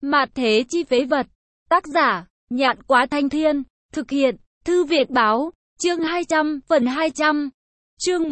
Mạt thế chi phế vật. Tác giả, Nhạn Quá Thanh Thiên. Thực hiện, Thư Việt Báo. Chương 200, phần 200. Chương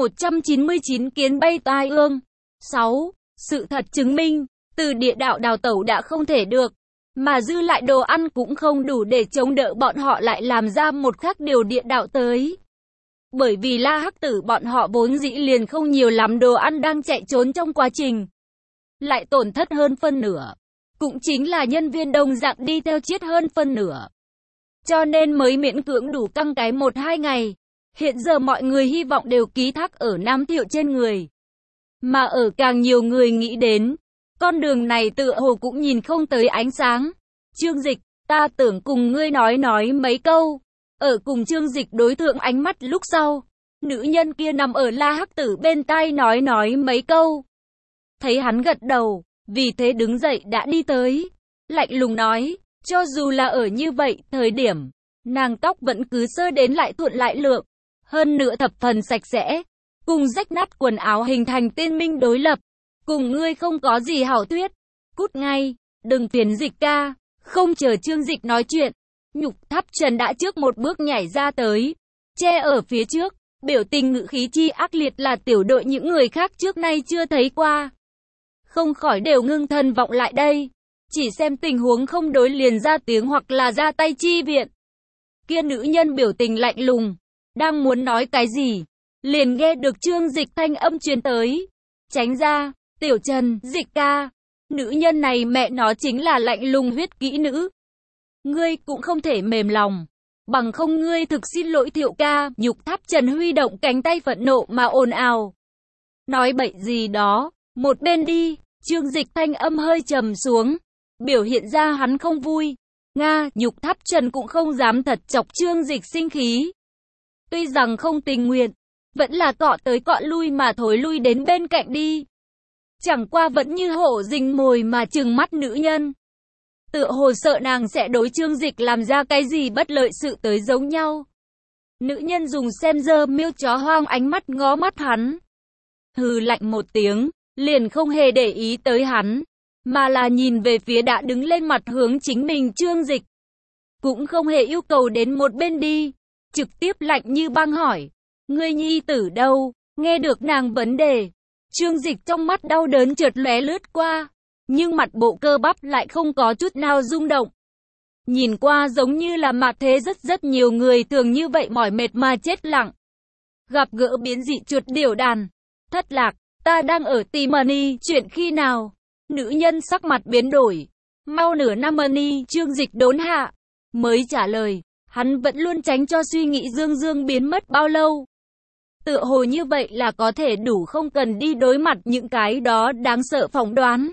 199 kiến bay tai ương. 6. Sự thật chứng minh, từ địa đạo đào tẩu đã không thể được, mà dư lại đồ ăn cũng không đủ để chống đỡ bọn họ lại làm ra một khác điều địa đạo tới. Bởi vì La Hắc Tử bọn họ vốn dĩ liền không nhiều lắm đồ ăn đang chạy trốn trong quá trình. Lại tổn thất hơn phân nửa. Cũng chính là nhân viên đồng dạng đi theo chết hơn phân nửa. Cho nên mới miễn cưỡng đủ căng cái 1-2 ngày. Hiện giờ mọi người hy vọng đều ký thác ở Nam Thiệu trên người. Mà ở càng nhiều người nghĩ đến, con đường này tựa hồ cũng nhìn không tới ánh sáng. Trương Dịch, ta tưởng cùng ngươi nói mấy câu. Ở cùng Trương Dịch đối thượng ánh mắt lúc sau, nữ nhân kia nằm ở La Hắc Tử bên tai nói mấy câu. Thấy hắn gật đầu, vì thế đứng dậy đã đi tới. Lạnh lùng nói, cho dù là ở như vậy thời điểm, nàng tóc vẫn cứ sơ đến lại thuận lại lượng. Hơn nữa thập phần sạch sẽ, cùng rách nát quần áo hình thành tiên minh đối lập. Cùng ngươi không có gì hảo thuyết. Cút ngay, đừng phiền Dịch ca. Không chờ Trương Dịch nói chuyện, Nhục Tháp Trần đã trước một bước nhảy ra tới, che ở phía trước, biểu tình ngữ khí chi ác liệt là tiểu đội những người khác trước nay chưa thấy qua. Không khỏi đều ngưng thần vọng lại đây, chỉ xem tình huống không đối liền ra tiếng hoặc là ra tay chi viện. Kia nữ nhân biểu tình lạnh lùng, đang muốn nói cái gì, liền nghe được Trương Dịch thanh âm truyền tới. Tránh ra, Tiểu Trần, Dịch ca. Nữ nhân này mẹ nó chính là lạnh lùng huyết kỹ nữ. Ngươi cũng không thể mềm lòng, bằng không ngươi thực xin lỗi Thiệu ca. Nhục Tháp Trần huy động cánh tay phẫn nộ mà ồn ào. Nói bậy gì đó, một bên đi. Trương Dịch thanh âm hơi trầm xuống, biểu hiện ra hắn không vui. Nga, Nhục Tháp Trần cũng không dám thật chọc Trương Dịch sinh khí. Tuy rằng không tình nguyện, vẫn là cọ tới cọ lui mà thối lui đến bên cạnh đi. Chẳng qua vẫn như hổ rình mồi mà trừng mắt nữ nhân. Tựa hồ sợ nàng sẽ đối Trương Dịch làm ra cái gì bất lợi sự tới giống nhau. Nữ nhân dùng xem dơ miêu chó hoang ánh mắt ngó mắt hắn. Hừ lạnh một tiếng, liền không hề để ý tới hắn, mà là nhìn về phía đã đứng lên mặt hướng chính mình Trương Dịch. Cũng không hề yêu cầu đến một bên đi, trực tiếp lạnh như băng hỏi. Ngươi nhi tử đâu? Nghe được nàng vấn đề, Trương Dịch trong mắt đau đớn chợt lóe lướt qua, nhưng mặt bộ cơ bắp lại không có chút nào rung động. Nhìn qua giống như là mạt thế rất nhiều người thường như vậy mỏi mệt mà chết lặng. Gặp gỡ biến dị chuột điểu đàn. Thất lạc, ta đang ở Timani, chuyện khi nào? Nữ nhân sắc mặt biến đổi. Mau nửa năm Mani, Trương Dịch đốn hạ. Mới trả lời, hắn vẫn luôn tránh cho suy nghĩ Dương biến mất bao lâu. Tựa hồ như vậy là có thể đủ không cần đi đối mặt những cái đó đáng sợ phỏng đoán.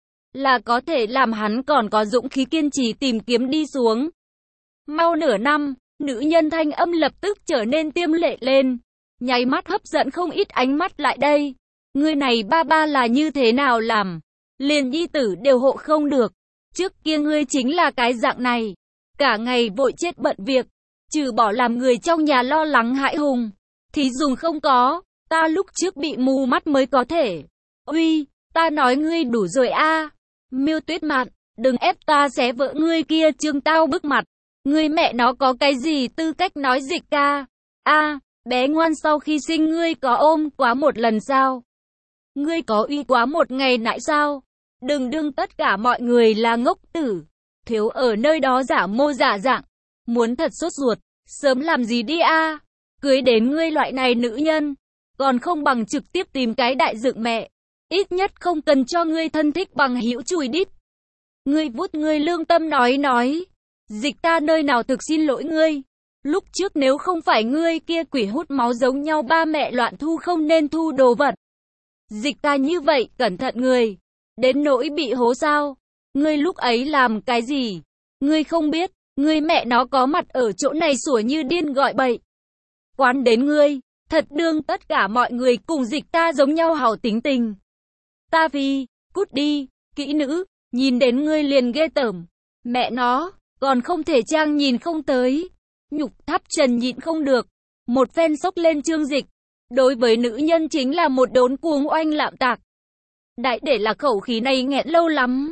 Là có thể làm hắn còn có dũng khí kiên trì tìm kiếm đi xuống. Mau nửa năm, nữ nhân thanh âm lập tức trở nên tiêm lệ lên. Nháy mắt hấp dẫn không ít ánh mắt lại đây. Người này ba là như thế nào làm? Liền nhi tử đều hộ không được. Trước kia ngươi chính là cái dạng này. Cả ngày vội chết bận việc. Trừ bỏ làm người trong nhà lo lắng hãi hùng. Thì dùng không có. Ta lúc trước bị mù mắt mới có thể. Uy, ta nói ngươi đủ rồi a. Miêu Tuyết Mạn, đừng ép ta xé vỡ ngươi kia Trương tao bức mặt. Ngươi mẹ nó có cái gì tư cách nói Dịch ca? A, bé ngoan sau khi sinh ngươi có ôm quá một lần sao? Ngươi có uy quá một ngày nãy sao? Đừng đương tất cả mọi người là ngốc tử. Thiếu ở nơi đó giả mô giả dạng. Muốn thật sốt ruột, sớm làm gì đi a? Cưới đến ngươi loại này nữ nhân, còn không bằng trực tiếp tìm cái đại dựng mẹ. Ít nhất không cần cho ngươi thân thích bằng hữu chùi đít. Ngươi vút ngươi lương tâm nói. Dịch ta nơi nào thực xin lỗi ngươi. Lúc trước nếu không phải ngươi kia quỷ hút máu giống nhau ba mẹ loạn thu không nên thu đồ vật. Dịch ta như vậy cẩn thận người. Đến nỗi bị hố sao. Ngươi lúc ấy làm cái gì? Ngươi không biết. Ngươi mẹ nó có mặt ở chỗ này sủa như điên gọi bậy. Quán đến ngươi. Thật đương tất cả mọi người cùng Dịch ta giống nhau hảo tính tình. Ta phi, cút đi, kỹ nữ, nhìn đến ngươi liền ghê tởm. Mẹ nó, còn không thể trang nhìn không tới. Nhục Tháp Trần nhịn không được. Một phen sốc lên Trương Dịch. Đối với nữ nhân chính là một đốn cuồng oanh lạm tạc. Đại để là khẩu khí này nghẹn lâu lắm.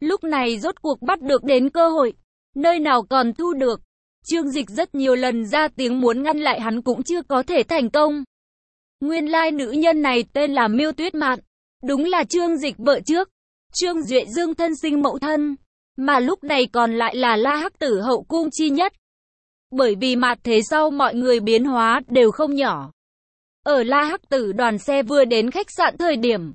Lúc này rốt cuộc bắt được đến cơ hội, nơi nào còn thu được. Trương Dịch rất nhiều lần ra tiếng muốn ngăn lại hắn cũng chưa có thể thành công. Nguyên lai nữ nhân này tên là Miêu Tuyết Mạn, đúng là Trương Dịch vợ trước, Trương Duệ Dương thân sinh mẫu thân, mà lúc này còn lại là La Hắc Tử hậu cung chi nhất. Bởi vì mạt thế sau mọi người biến hóa đều không nhỏ. Ở La Hắc Tử đoàn xe vừa đến khách sạn thời điểm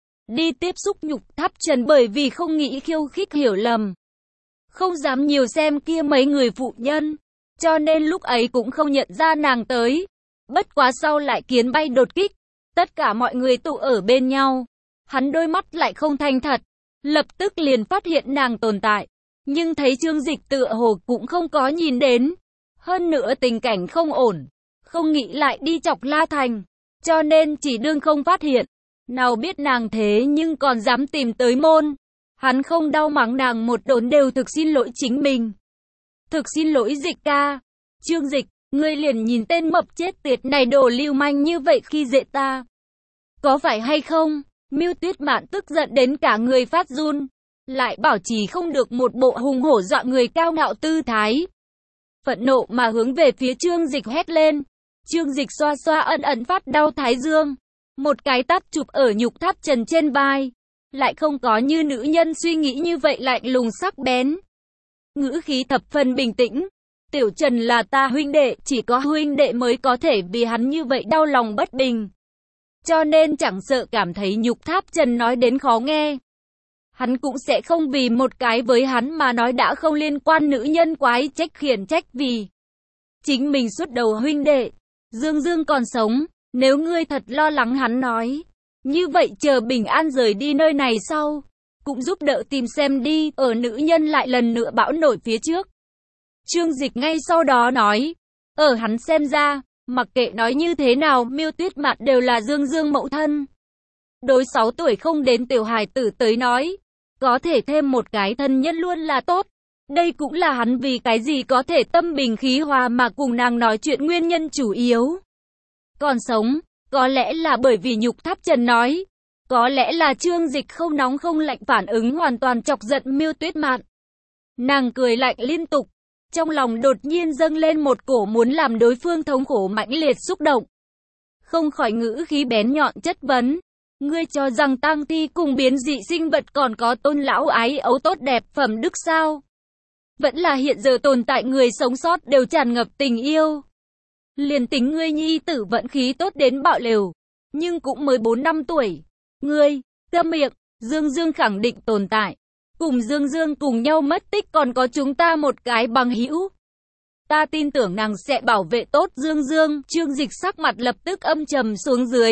đi tiếp xúc Nhục Tháp Trần, bởi vì không nghĩ khiêu khích hiểu lầm, không dám nhiều xem kia mấy người phụ nhân, cho nên lúc ấy cũng không nhận ra nàng tới. Bất quá sau lại kiến bay đột kích, tất cả mọi người tụ ở bên nhau, hắn đôi mắt lại không thanh thật, lập tức liền phát hiện nàng tồn tại, nhưng thấy Trương Dịch tựa hồ cũng không có nhìn đến. Hơn nữa tình cảnh không ổn, không nghĩ lại đi chọc La Thành, cho nên chỉ đương không phát hiện. Nào biết nàng thế nhưng còn dám tìm tới môn. Hắn không đau mắng nàng một đốn, đều thực xin lỗi chính mình. Thực xin lỗi Dịch ca. Trương Dịch, ngươi liền nhìn tên mập chết tiệt này đồ lưu manh như vậy khi dễ ta, có phải hay không? Miêu Tuyết Mạn tức giận đến cả người phát run, lại bảo trì không được một bộ hùng hổ dọa người cao ngạo tư thái. Phẫn nộ mà hướng về phía Trương Dịch hét lên. Trương Dịch xoa xoa ẩn ẩn phát đau thái dương, một cái tát chụp ở Nhục Tháp Trần trên vai, lại không có như nữ nhân suy nghĩ như vậy lạnh lùng sắc bén. Ngữ khí thập phần bình tĩnh. Tiểu Trần là ta huynh đệ, chỉ có huynh đệ mới có thể vì hắn như vậy đau lòng bất bình. Cho nên chẳng sợ cảm thấy Nhục Tháp Trần nói đến khó nghe, hắn cũng sẽ không vì một cái với hắn mà nói đã không liên quan nữ nhân quái trách khiển trách vì chính mình suốt đầu huynh đệ. Dương Dương còn sống, nếu ngươi thật lo lắng hắn nói, như vậy chờ bình an rời đi nơi này sau, cũng giúp đỡ tìm xem đi. Ở nữ nhân lại lần nữa bão nổi phía trước, Trương Dịch ngay sau đó nói, ở hắn xem ra, mặc kệ nói như thế nào, Miêu Tuyết Mạn đều là Dương Dương mẫu thân. Đối 6 tuổi không đến tiểu hài tử tới nói, có thể thêm một cái thân nhân luôn là tốt. Đây cũng là hắn vì cái gì có thể tâm bình khí hòa mà cùng nàng nói chuyện nguyên nhân chủ yếu. Còn sống, có lẽ là bởi vì Nhục Tháp Trần nói, có lẽ là Trương Dịch không nóng không lạnh phản ứng hoàn toàn chọc giận Miêu Tuyết Mạn. Nàng cười lạnh liên tục, trong lòng đột nhiên dâng lên một cổ muốn làm đối phương thống khổ mãnh liệt xúc động. Không khỏi ngữ khí bén nhọn chất vấn. Ngươi cho rằng tang thi cùng biến dị sinh vật còn có tôn lão ái ấu tốt đẹp phẩm đức sao? Vẫn là hiện giờ tồn tại người sống sót đều tràn ngập tình yêu. Liền tính ngươi nhi tử vận khí tốt đến bạo lều, nhưng cũng mới 4 năm tuổi. Ngươi, câm miệng, Dương Dương khẳng định tồn tại. Cùng Dương Dương cùng nhau mất tích còn có chúng ta một cái bằng hữu. Ta tin tưởng nàng sẽ bảo vệ tốt Dương Dương. Trương Dịch sắc mặt lập tức âm trầm xuống dưới,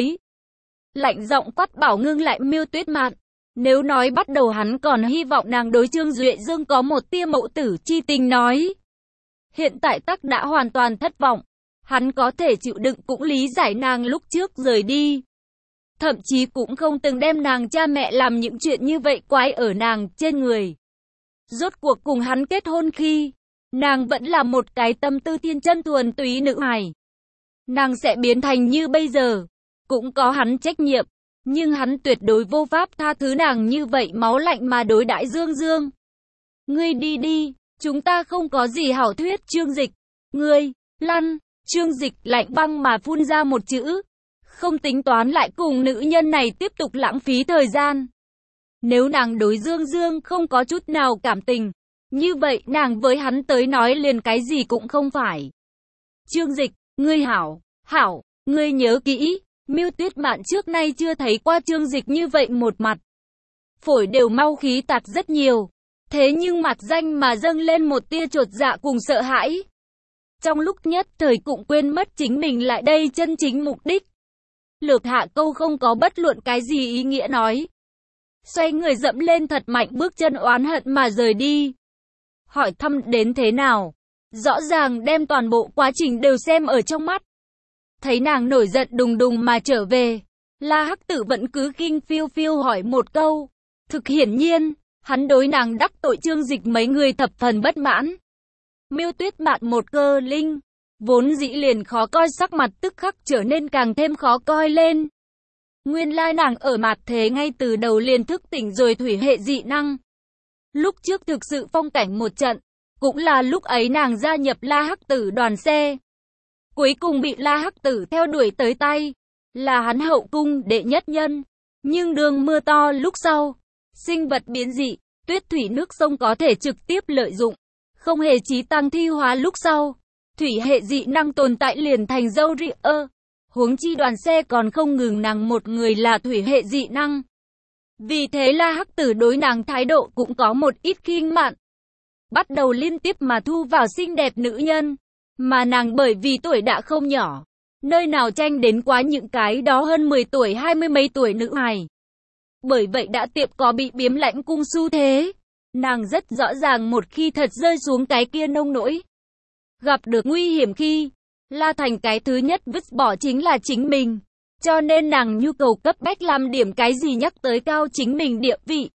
lạnh giọng quát bảo ngưng lại Miêu Tuyết Mạn. Nếu nói bắt đầu hắn còn hy vọng nàng đối Trương Duệ Dương có một tia mẫu tử chi tình nói, hiện tại tắc đã hoàn toàn thất vọng. Hắn có thể chịu đựng cũng lý giải nàng lúc trước rời đi, thậm chí cũng không từng đem nàng cha mẹ làm những chuyện như vậy quái ở nàng trên người. Rốt cuộc cùng hắn kết hôn khi, nàng vẫn là một cái tâm tư thiên chân thuần túy nữ hài. Nàng sẽ biến thành như bây giờ, cũng có hắn trách nhiệm, nhưng hắn tuyệt đối vô pháp tha thứ nàng như vậy máu lạnh mà đối đãi Dương Dương. Ngươi đi đi, chúng ta không có gì hảo thuyết. Trương Dịch, ngươi, lăn. Trương Dịch lạnh băng mà phun ra một chữ, không tính toán lại cùng nữ nhân này tiếp tục lãng phí thời gian. Nếu nàng đối Dương Dương không có chút nào cảm tình, như vậy nàng với hắn tới nói liền cái gì cũng không phải. Trương Dịch, ngươi hảo, ngươi nhớ kỹ, Miêu Tuyết Mạn trước nay chưa thấy qua Trương Dịch như vậy một mặt. Phổi đều mau khí tạt rất nhiều, thế nhưng mặt danh mà dâng lên một tia chột dạ cùng sợ hãi. Trong lúc nhất thời cũng quên mất chính mình lại đây chân chính mục đích. Lược hạ câu không có bất luận cái gì ý nghĩa nói. Xoay người dẫm lên thật mạnh bước chân oán hận mà rời đi. Hỏi thăm đến thế nào? Rõ ràng đem toàn bộ quá trình đều xem ở trong mắt. Thấy nàng nổi giận đùng đùng mà trở về, La Hắc Tử vẫn cứ kinh phiêu phiêu hỏi một câu. Thực hiển nhiên, hắn đối nàng đắc tội Trương Dịch mấy người thập phần bất mãn. Miêu Tuyết Mạn một cơ linh, vốn dĩ liền khó coi sắc mặt tức khắc trở nên càng thêm khó coi lên. Nguyên lai nàng ở mặt thế ngay từ đầu liền thức tỉnh rồi thủy hệ dị năng. Lúc trước thực sự phong cảnh một trận, cũng là lúc ấy nàng gia nhập La Hắc Tử đoàn xe. Cuối cùng bị La Hắc Tử theo đuổi tới tay, là hắn hậu cung đệ nhất nhân. Nhưng đường mưa to lúc sau, sinh vật biến dị, tuyết thủy nước sông có thể trực tiếp lợi dụng, không hề chí tăng thi hóa lúc sau. Thủy hệ dị năng tồn tại liền thành dâu rịa, huống chi đoàn xe còn không ngừng nàng một người là thủy hệ dị năng. Vì thế La Hắc Tử đối nàng thái độ cũng có một ít khinh mạn. Bắt đầu liên tiếp mà thu vào xinh đẹp nữ nhân, mà nàng bởi vì tuổi đã không nhỏ, nơi nào tranh đến quá những cái đó hơn 10 tuổi 20 mấy tuổi nữ hài. Bởi vậy đã tiệm có bị biếm lãnh cung xu thế. Nàng rất rõ ràng một khi thật rơi xuống cái kia nông nỗi, gặp được nguy hiểm khi, La Thành cái thứ nhất vứt bỏ chính là chính mình. Cho nên nàng nhu cầu cấp bách làm điểm cái gì nhắc tới cao chính mình địa vị.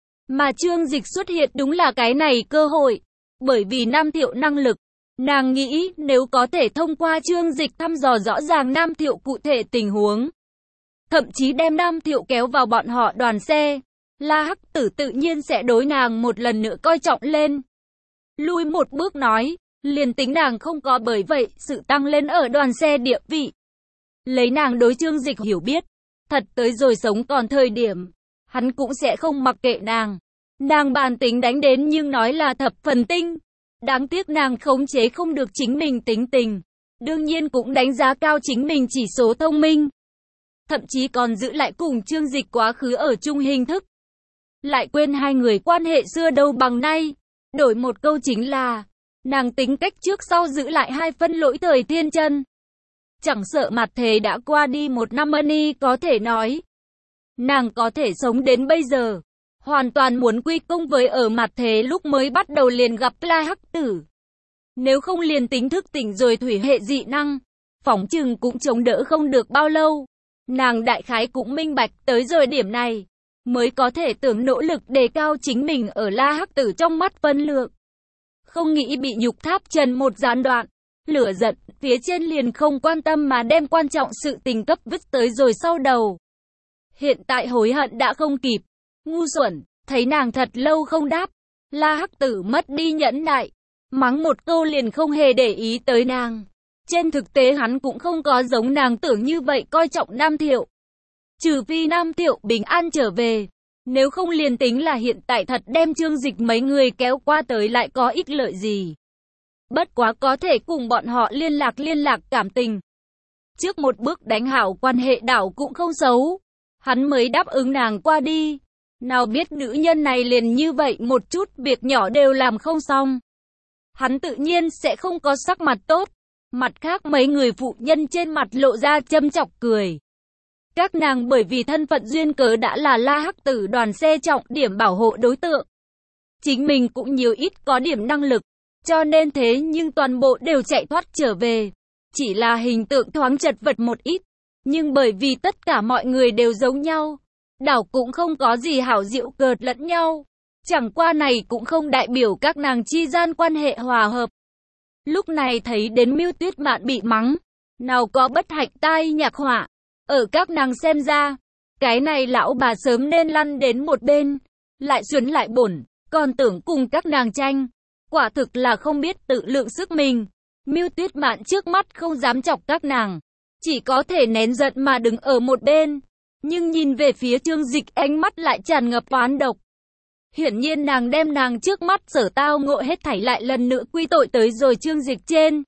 Mà Trương Dịch xuất hiện đúng là cái này cơ hội. Bởi vì Nam Thiệu năng lực, nàng nghĩ nếu có thể thông qua Trương Dịch thăm dò rõ ràng Nam Thiệu cụ thể tình huống, thậm chí đem Nam Thiệu kéo vào bọn họ đoàn xe, La Hắc Tử tự nhiên sẽ đối nàng một lần nữa coi trọng lên. Lui một bước nói, liền tính nàng không có bởi vậy sự tăng lên ở đoàn xe địa vị. Lấy nàng đối Trương Dịch hiểu biết, thật tới rồi sống còn thời điểm, hắn cũng sẽ không mặc kệ nàng. Nàng bản tính đánh đến nhưng nói là thập phần tinh. Đáng tiếc nàng khống chế không được chính mình tính tình. Đương nhiên cũng đánh giá cao chính mình chỉ số thông minh. Thậm chí còn giữ lại cùng Trương Dịch quá khứ ở chung hình thức. Lại quên hai người quan hệ xưa đâu bằng nay. Đổi một câu chính là, nàng tính cách trước sau giữ lại hai phân lỗi thời thiên chân. Chẳng sợ mặt thế đã qua đi một năm y có thể nói. Nàng có thể sống đến bây giờ. Hoàn toàn muốn quy công với ở mặt thế lúc mới bắt đầu liền gặp La Hắc Tử. Nếu không liền tính thức tỉnh rồi thủy hệ dị năng, phỏng chừng cũng chống đỡ không được bao lâu. Nàng đại khái cũng minh bạch tới rồi điểm này, mới có thể tưởng nỗ lực đề cao chính mình ở La Hắc Tử trong mắt phân lượng. Không nghĩ bị nhục tháp trần một gián đoạn, lửa giận, phía trên liền không quan tâm mà đem quan trọng sự tình cấp vứt tới rồi sau đầu. Hiện tại hối hận đã không kịp. Ngu xuẩn, thấy nàng thật lâu không đáp, La Hắc Tử mất đi nhẫn nại, mắng một câu liền không hề để ý tới nàng. Trên thực tế hắn cũng không có giống nàng tưởng như vậy coi trọng Nam Thiệu. Trừ phi Nam Thiệu bình an trở về, nếu không liền tính là hiện tại thật đem Trương Dịch mấy người kéo qua tới lại có ích lợi gì. Bất quá có thể cùng bọn họ liên lạc cảm tình. Trước một bước đánh hảo quan hệ đảo cũng không xấu, hắn mới đáp ứng nàng qua đi. Nào biết nữ nhân này liền như vậy một chút việc nhỏ đều làm không xong. Hắn tự nhiên sẽ không có sắc mặt tốt. Mặt khác mấy người phụ nhân trên mặt lộ ra châm chọc cười. Các nàng bởi vì thân phận duyên cớ đã là La Hắc Tử đoàn xe trọng điểm bảo hộ đối tượng. Chính mình cũng nhiều ít có điểm năng lực, cho nên thế nhưng toàn bộ đều chạy thoát trở về. Chỉ là hình tượng thoáng chật vật một ít, nhưng bởi vì tất cả mọi người đều giống nhau, đảo cũng không có gì hảo diệu cợt lẫn nhau. Chẳng qua này cũng không đại biểu các nàng chi gian quan hệ hòa hợp. Lúc này thấy đến Mưu Tuyết Mạn bị mắng, nào có bất hạnh tai nhạc họa. Ở các nàng xem ra, cái này lão bà sớm nên lăn đến một bên, lại xuẩn lại bổn, còn tưởng cùng các nàng tranh. Quả thực là không biết tự lượng sức mình. Mưu Tuyết Mạn trước mắt không dám chọc các nàng, chỉ có thể nén giận mà đứng ở một bên. Nhưng nhìn về phía Trương Dịch ánh mắt lại tràn ngập oán độc. Hiển nhiên nàng đem nàng trước mắt sở tao ngộ hết thảy lại lần nữa quy tội tới rồi Trương Dịch trên.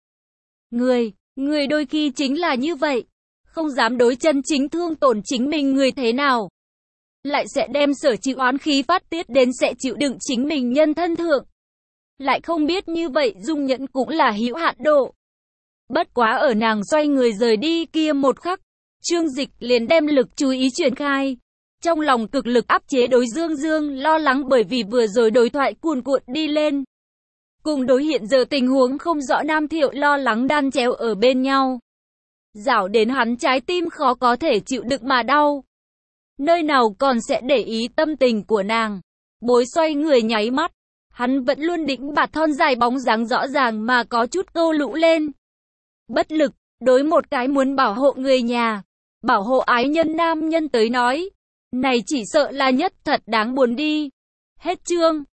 Người đôi khi chính là như vậy, không dám đối chân chính thương tổn chính mình người thế nào. Lại sẽ đem sở chịu oán khí phát tiết đến sẽ chịu đựng chính mình nhân thân thượng. Lại không biết như vậy dung nhẫn cũng là hữu hạn độ. Bất quá ở nàng xoay người rời đi kia một khắc, Trương Dịch liền đem lực chú ý chuyển khai. Trong lòng cực lực áp chế đối Dương lo lắng bởi vì vừa rồi đối thoại cuồn cuộn đi lên. Cùng đối hiện giờ tình huống không rõ Nam Thiệu lo lắng đan chéo ở bên nhau. Rảo đến hắn trái tim khó có thể chịu đựng mà đau. Nơi nào còn sẽ để ý tâm tình của nàng. Bối xoay người nháy mắt. Hắn vẫn luôn đĩnh bạt thon dài bóng dáng rõ ràng mà có chút câu lũ lên. Bất lực, đối một cái muốn bảo hộ người nhà, bảo hộ ái nhân nam nhân tới nói. Này chỉ sợ là nhất thật đáng buồn đi. Hết chương.